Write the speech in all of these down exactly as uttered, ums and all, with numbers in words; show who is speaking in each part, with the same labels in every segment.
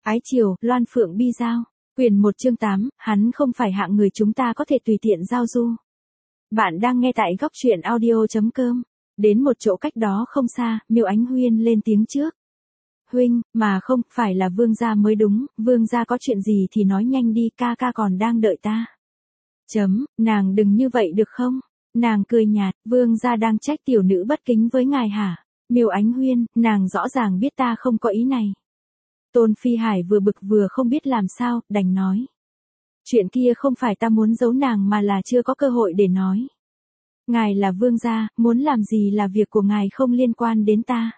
Speaker 1: Ái triều, Loan Phượng Bi Giao. Quyền một chương tám, hắn không phải hạng người chúng ta có thể tùy tiện giao du. Bạn đang nghe tại góc truyện audio chấm com. Đến một chỗ cách đó không xa, Miêu Ánh Huyên lên tiếng trước. Huynh, mà không, phải là vương gia mới đúng, vương gia có chuyện gì thì nói nhanh đi, ca ca còn đang đợi ta. Chấm, nàng đừng như vậy được không? Nàng cười nhạt, vương gia đang trách tiểu nữ bất kính với ngài hả? Miêu Ánh Huyên, nàng rõ ràng biết ta không có ý này. Tôn Phi Hải vừa bực vừa không biết làm sao, đành nói. Chuyện kia không phải ta muốn giấu nàng mà là chưa có cơ hội để nói. Ngài là vương gia, muốn làm gì là việc của ngài không liên quan đến ta.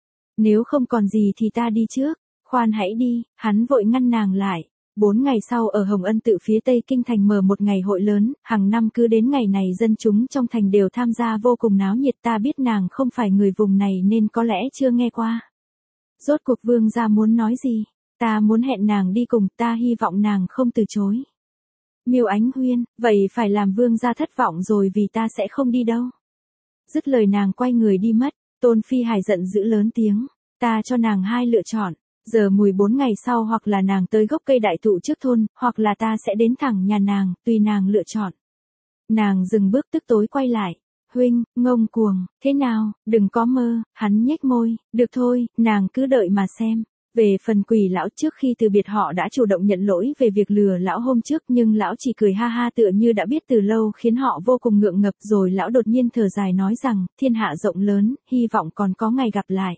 Speaker 1: Nếu không còn gì thì ta đi trước, khoan hãy đi, hắn vội ngăn nàng lại. Bốn ngày sau ở Hồng Ân Tự phía Tây Kinh Thành mở một ngày hội lớn, hàng năm cứ đến ngày này dân chúng trong thành đều tham gia vô cùng náo nhiệt. Ta biết nàng không phải người vùng này nên có lẽ chưa nghe qua. Rốt cuộc vương gia muốn nói gì? Ta muốn hẹn nàng đi cùng, ta hy vọng nàng không từ chối. Miêu Ánh Huyên, vậy phải làm vương gia thất vọng rồi vì ta sẽ không đi đâu. Dứt lời nàng quay người đi mất, Tôn Phi Hải giận dữ lớn tiếng, ta cho nàng hai lựa chọn, giờ mùi bốn ngày sau hoặc là nàng tới gốc cây đại thụ trước thôn, hoặc là ta sẽ đến thẳng nhà nàng, tùy nàng lựa chọn. Nàng dừng bước tức tối quay lại. Huynh, ngông cuồng, thế nào, đừng có mơ, hắn nhếch môi, được thôi, nàng cứ đợi mà xem. Về phần Quỷ lão, trước khi từ biệt họ đã chủ động nhận lỗi về việc lừa lão hôm trước, nhưng lão chỉ cười ha ha tựa như đã biết từ lâu, khiến họ vô cùng ngượng ngập. Rồi lão đột nhiên thở dài nói rằng, thiên hạ rộng lớn, hy vọng còn có ngày gặp lại.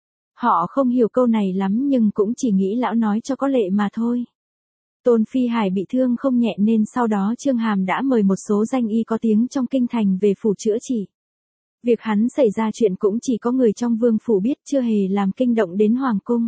Speaker 1: Họ không hiểu câu này lắm nhưng cũng chỉ nghĩ lão nói cho có lệ mà thôi. Tôn Phi Hải bị thương không nhẹ nên sau đó Trương Hàm đã mời một số danh y có tiếng trong kinh thành về phủ chữa trị. Việc hắn xảy ra chuyện cũng chỉ có người trong vương phủ biết, chưa hề làm kinh động đến hoàng cung.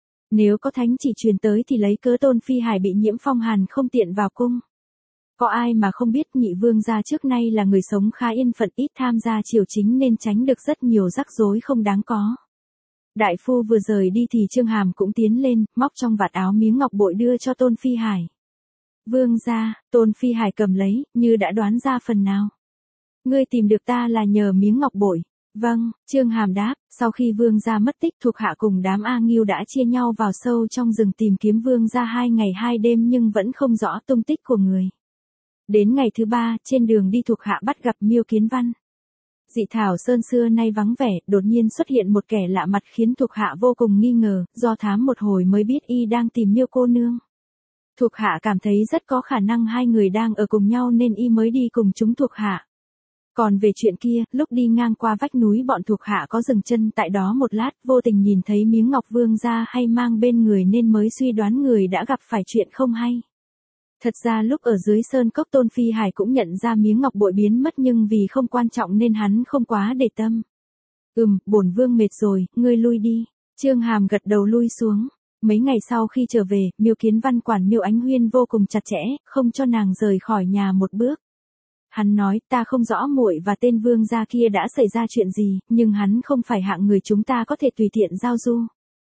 Speaker 1: Nếu có thánh chỉ truyền tới thì lấy cớ Tôn Phi Hải bị nhiễm phong hàn không tiện vào cung. Có ai mà không biết nhị vương gia trước nay là người sống khá yên phận, ít tham gia triều chính nên tránh được rất nhiều rắc rối không đáng có. Đại phu vừa rời đi thì Trương Hàm cũng tiến lên, móc trong vạt áo miếng ngọc bội đưa cho Tôn Phi Hải. Vương gia, Tôn Phi Hải cầm lấy, như đã đoán ra phần nào. Ngươi tìm được ta là nhờ miếng ngọc bội. Vâng, Trương Hàm đáp, sau khi vương gia mất tích thuộc hạ cùng đám A Nghiêu đã chia nhau vào sâu trong rừng tìm kiếm vương gia hai ngày hai đêm nhưng vẫn không rõ tung tích của người. Đến ngày thứ ba, trên đường đi thuộc hạ bắt gặp Miêu Kiến Văn. Dị thảo sơn xưa nay vắng vẻ, đột nhiên xuất hiện một kẻ lạ mặt khiến thuộc hạ vô cùng nghi ngờ, do thám một hồi mới biết y đang tìm Miêu cô nương. Thuộc hạ cảm thấy rất có khả năng hai người đang ở cùng nhau nên y mới đi cùng chúng thuộc hạ. Còn về chuyện kia, lúc đi ngang qua vách núi bọn thuộc hạ có dừng chân tại đó một lát, vô tình nhìn thấy miếng ngọc vương gia hay mang bên người nên mới suy đoán người đã gặp phải chuyện không hay. Thật ra lúc ở dưới sơn cốc Tôn Phi Hải cũng nhận ra miếng ngọc bội biến mất nhưng vì không quan trọng nên hắn không quá để tâm. Ừm, bổn vương mệt rồi, ngươi lui đi. Trương Hàm gật đầu lui xuống. Mấy ngày sau khi trở về, Miêu Kiến Văn quản Miêu Ánh Huyên vô cùng chặt chẽ, không cho nàng rời khỏi nhà một bước. Hắn nói, ta không rõ muội và tên vương gia kia đã xảy ra chuyện gì, nhưng hắn không phải hạng người chúng ta có thể tùy tiện giao du.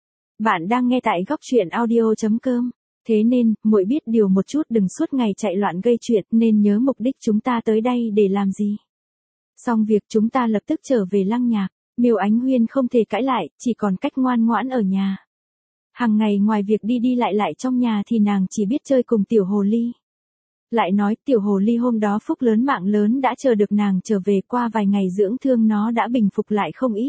Speaker 1: Bạn đang nghe tại góc truyện audio chấm com. Thế nên, muội biết điều một chút, đừng suốt ngày chạy loạn gây chuyện, nên nhớ mục đích chúng ta tới đây để làm gì. Xong việc chúng ta lập tức trở về Lăng Nhạc. Miêu Ánh Huyên không thể cãi lại, chỉ còn cách ngoan ngoãn ở nhà. Hàng ngày ngoài việc đi đi lại lại trong nhà thì nàng chỉ biết chơi cùng tiểu hồ ly. Lại nói tiểu hồ ly hôm đó phúc lớn mạng lớn đã chờ được nàng trở về, qua vài ngày dưỡng thương nó đã bình phục lại không ít.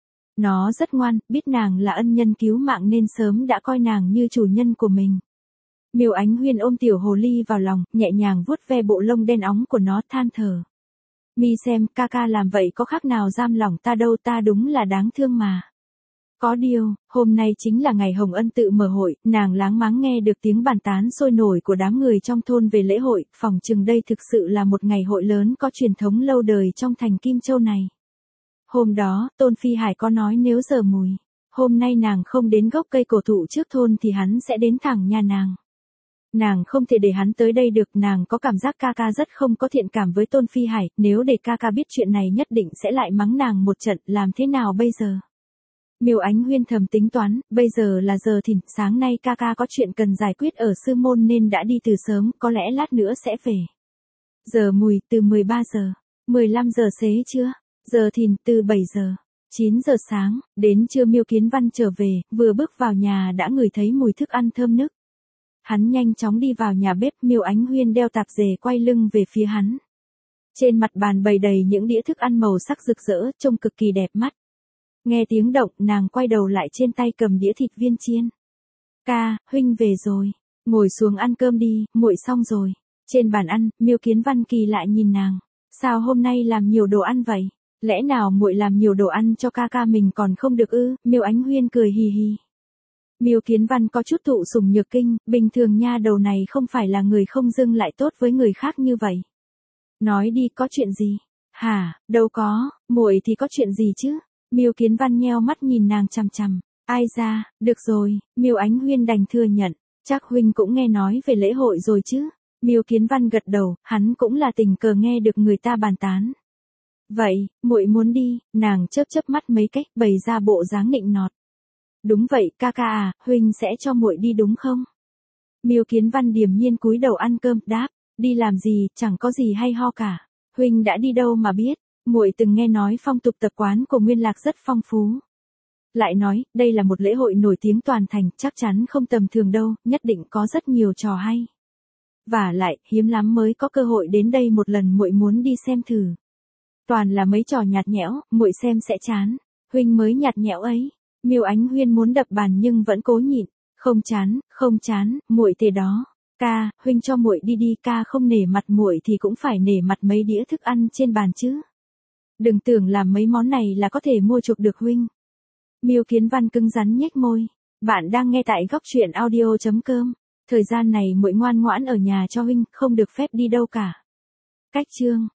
Speaker 1: Nó rất ngoan, biết nàng là ân nhân cứu mạng nên sớm đã coi nàng như chủ nhân của mình. Miêu Ánh Huyên ôm tiểu hồ ly vào lòng, nhẹ nhàng vuốt ve bộ lông đen óng của nó, than thở. Mi xem, ca ca làm vậy có khác nào giam lỏng ta đâu, ta đúng là đáng thương mà. Có điều, hôm nay chính là ngày Hồng Ân Tự mở hội, nàng láng máng nghe được tiếng bàn tán sôi nổi của đám người trong thôn về lễ hội, phỏng chừng đây thực sự là một ngày hội lớn có truyền thống lâu đời trong thành Kim Châu này. Hôm đó, Tôn Phi Hải có nói nếu giờ mùi, hôm nay nàng không đến gốc cây cổ thụ trước thôn thì hắn sẽ đến thẳng nhà nàng. Nàng không thể để hắn tới đây được, nàng có cảm giác ca ca rất không có thiện cảm với Tôn Phi Hải, nếu để ca ca biết chuyện này nhất định sẽ lại mắng nàng một trận, làm thế nào bây giờ? Miêu Ánh Huyên thầm tính toán, bây giờ là giờ thìn, sáng nay ca ca có chuyện cần giải quyết ở sư môn nên đã đi từ sớm, có lẽ lát nữa sẽ về. Giờ mùi, từ mười ba giờ, mười lăm giờ xế chưa? Giờ thìn, từ bảy giờ. chín giờ sáng, đến trưa Miêu Kiến Văn trở về, vừa bước vào nhà đã ngửi thấy mùi thức ăn thơm nức. Hắn nhanh chóng đi vào nhà bếp, Miêu Ánh Huyên đeo tạp dề quay lưng về phía hắn. Trên mặt bàn bày đầy những đĩa thức ăn màu sắc rực rỡ, trông cực kỳ đẹp mắt. Nghe tiếng động, nàng quay đầu lại, trên tay cầm đĩa thịt viên chiên. Ca, huynh về rồi. Ngồi xuống ăn cơm đi, muội xong rồi. Trên bàn ăn, Miêu Kiến Văn kỳ lại nhìn nàng. Sao hôm nay làm nhiều đồ ăn vậy? Lẽ nào muội làm nhiều đồ ăn cho ca ca mình còn không được ư? Miêu Ánh Huyên cười hì hì. Miêu Kiến Văn có chút thụ sủng nhược kinh, bình thường nha đầu này không phải là người không dưng lại tốt với người khác như vậy. Nói đi, có chuyện gì? Hả, đâu có, muội thì có chuyện gì chứ? Miêu Kiến Văn nheo mắt nhìn nàng chằm chằm. Ai ra, được rồi, Miêu Ánh Huyên đành thừa nhận. Chắc huynh cũng nghe nói về lễ hội rồi chứ? Miêu Kiến Văn gật đầu, hắn cũng là tình cờ nghe được người ta bàn tán. Vậy, muội muốn đi, nàng chớp chớp mắt mấy cách, bày ra bộ dáng nịnh nọt. Đúng vậy, ca ca à, huynh sẽ cho muội đi đúng không? Miêu Kiến Văn điềm nhiên cúi đầu ăn cơm, đáp, đi làm gì, chẳng có gì hay ho cả. Huynh đã đi đâu mà biết, muội từng nghe nói phong tục tập quán của Nguyên Lạc rất phong phú. Lại nói, đây là một lễ hội nổi tiếng toàn thành, chắc chắn không tầm thường đâu, nhất định có rất nhiều trò hay. Và lại, hiếm lắm mới có cơ hội đến đây một lần, muội muốn đi xem thử. Toàn là mấy trò nhạt nhẽo, muội xem sẽ chán. Huynh mới nhạt nhẽo ấy. Miêu Ánh Huyên muốn đập bàn nhưng vẫn cố nhịn. Không chán, không chán, muội thế đó. Ca, huynh cho muội đi đi, ca không nể mặt muội thì cũng phải nể mặt mấy đĩa thức ăn trên bàn chứ. Đừng tưởng làm mấy món này là có thể mua chuộc được huynh. Miêu Kiến Văn cứng rắn nhếch môi. Bạn đang nghe tại góc truyện audio chấm com. Thời gian này muội ngoan ngoãn ở nhà cho huynh, không được phép đi đâu cả. Cách chương